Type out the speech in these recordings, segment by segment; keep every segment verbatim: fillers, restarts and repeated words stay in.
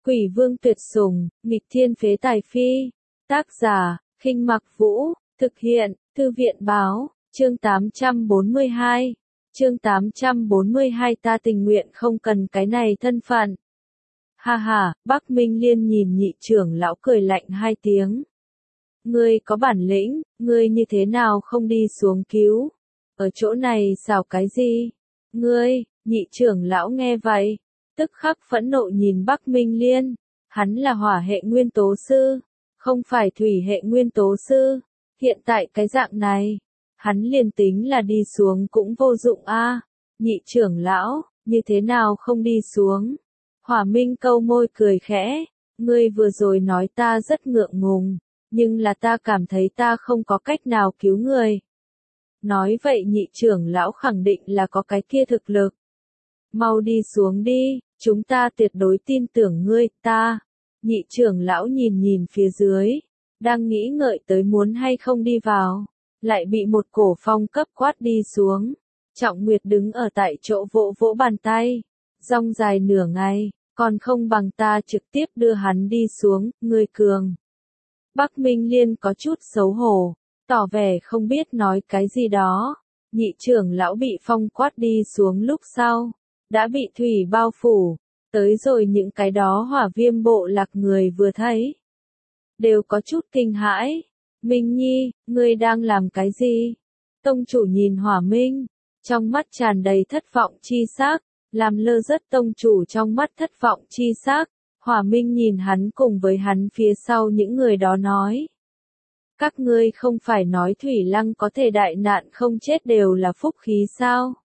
Quỷ vương tuyệt sủng, nghịch thiên phế tài phi. Tác giả, Khinh Mặc Vũ, thực hiện, Thư viện báo, chương tám trăm bốn mươi hai. Chương tám trăm bốn mươi hai ta tình nguyện không cần cái này thân phận. Ha ha, Bắc Minh Liên nhìn nhị trưởng lão cười lạnh hai tiếng. Ngươi có bản lĩnh, ngươi như thế nào không đi xuống cứu? Ở chỗ này xảo cái gì? Ngươi, nhị trưởng lão nghe vậy, tức khắc phẫn nộ nhìn Bắc Minh Liên. Hắn là hỏa hệ nguyên tố sư, không phải thủy hệ nguyên tố sư. Hiện tại cái dạng này, hắn liền tính là đi xuống cũng vô dụng a. À. Nhị trưởng lão, như thế nào không đi xuống? Hỏa Minh câu môi cười khẽ, ngươi vừa rồi nói ta rất ngượng ngùng, nhưng là ta cảm thấy ta không có cách nào cứu người. Nói vậy nhị trưởng lão khẳng định là có cái kia thực lực. Mau đi xuống đi, chúng ta tuyệt đối tin tưởng ngươi, ta. Nhị trưởng lão nhìn nhìn phía dưới, đang nghĩ ngợi tới muốn hay không đi vào, lại bị một cổ phong cấp quát đi xuống. Trọng Nguyệt đứng ở tại chỗ vỗ vỗ bàn tay, rong dài nửa ngày, còn không bằng ta trực tiếp đưa hắn đi xuống, ngươi cường. Bắc Minh Liên có chút xấu hổ, tỏ vẻ không biết nói cái gì đó. Nhị trưởng lão bị phong quát đi xuống lúc sau, đã bị thủy bao phủ, tới rồi những cái đó hỏa viêm bộ lạc người vừa thấy. Đều có chút kinh hãi. Minh Nhi, ngươi đang làm cái gì? Tông chủ nhìn Hỏa Minh, trong mắt tràn đầy thất vọng chi sắc, làm lơ rất tông chủ trong mắt thất vọng chi sắc. Hỏa Minh nhìn hắn cùng với hắn phía sau những người đó nói. Các ngươi không phải nói Thủy Lăng có thể đại nạn không chết đều là phúc khí sao?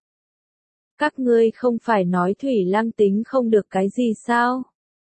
Các ngươi không phải nói Thủy Lăng tính không được cái gì sao?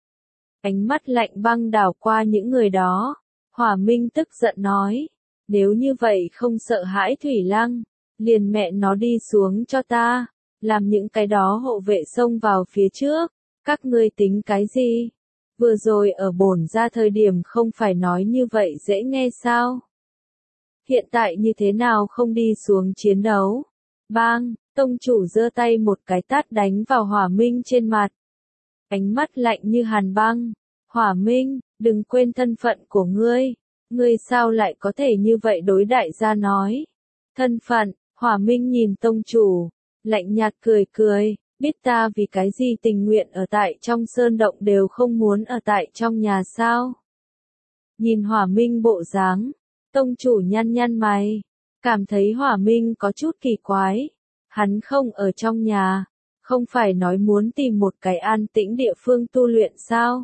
Ánh mắt lạnh băng đảo qua những người đó. Hỏa Minh tức giận nói. Nếu như vậy không sợ hãi Thủy Lăng, liền mẹ nó đi xuống cho ta, làm những cái đó hộ vệ xông vào phía trước. Các ngươi tính cái gì? Vừa rồi ở bổn ra thời điểm không phải nói như vậy dễ nghe sao? Hiện tại như thế nào không đi xuống chiến đấu? Bang, tông chủ giơ tay một cái tát đánh vào Hỏa Minh trên mặt. Ánh mắt lạnh như hàn băng. Hỏa Minh, đừng quên thân phận của ngươi. Ngươi sao lại có thể như vậy đối đại gia nói? Thân phận, Hỏa Minh nhìn tông chủ, lạnh nhạt cười cười. Biết ta vì cái gì tình nguyện ở tại trong sơn động đều không muốn ở tại trong nhà sao? Nhìn Hỏa Minh bộ dáng, tông chủ nhăn nhăn mày, cảm thấy Hỏa Minh có chút kỳ quái. Hắn không ở trong nhà, không phải nói muốn tìm một cái an tĩnh địa phương tu luyện sao?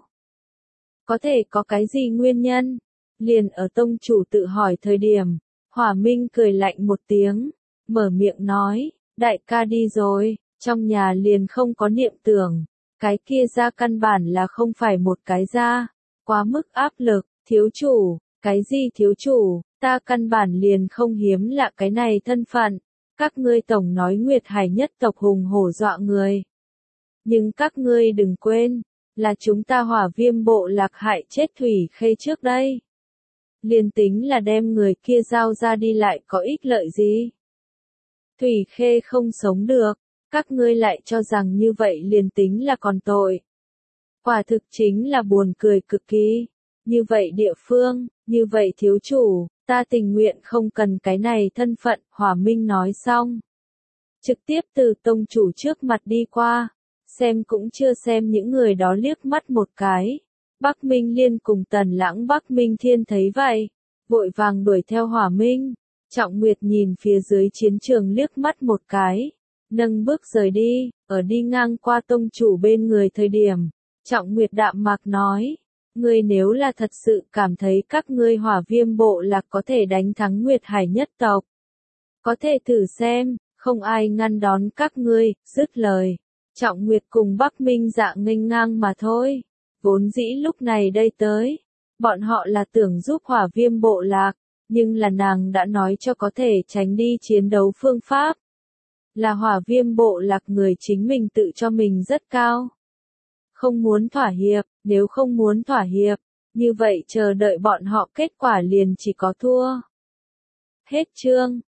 Có thể có cái gì nguyên nhân? Liền ở tông chủ tự hỏi thời điểm, Hỏa Minh cười lạnh một tiếng, mở miệng nói, đại ca đi rồi. Trong nhà liền không có niệm tưởng, cái kia ra căn bản là không phải một cái ra, quá mức áp lực. Thiếu chủ, cái gì thiếu chủ, ta căn bản liền không hiếm lạ cái này thân phận. Các ngươi tổng nói Nguyệt Hải nhất tộc hùng hổ dọa người, nhưng các ngươi đừng quên, là chúng ta Hỏa Viêm bộ lạc hại chết Thủy Khê trước đây. Liền tính là đem người kia giao ra đi lại có ích lợi gì? Thủy Khê không sống được. Các ngươi lại cho rằng như vậy liền tính là còn tội. Quả thực chính là buồn cười cực kỳ. Như vậy địa phương, như vậy thiếu chủ, ta tình nguyện không cần cái này thân phận. Hỏa Minh nói xong, trực tiếp từ tông chủ trước mặt đi qua, xem cũng chưa xem những người đó liếc mắt một cái. Bắc Minh Liên cùng Tần Lãng Bắc Minh Thiên thấy vậy, vội vàng đuổi theo Hỏa Minh. Trọng Nguyệt nhìn phía dưới chiến trường liếc mắt một cái, nâng bước rời đi. Ở đi ngang qua tông chủ bên người thời điểm, Trọng Nguyệt đạm mạc nói, ngươi nếu là thật sự cảm thấy các ngươi Hỏa Viêm bộ lạc có thể đánh thắng Nguyệt Hải nhất tộc, có thể thử xem, không ai ngăn đón các ngươi. Dứt lời, Trọng Nguyệt cùng Bắc Minh Dạ nghênh ngang mà thôi. Vốn dĩ lúc này đây tới, bọn họ là tưởng giúp Hỏa Viêm bộ lạc, nhưng là nàng đã nói cho có thể tránh đi chiến đấu phương pháp. Là Hỏa Viêm bộ lạc người chính mình tự cho mình rất cao. Không muốn thỏa hiệp, nếu không muốn thỏa hiệp, như vậy chờ đợi bọn họ kết quả liền chỉ có thua. Hết chương.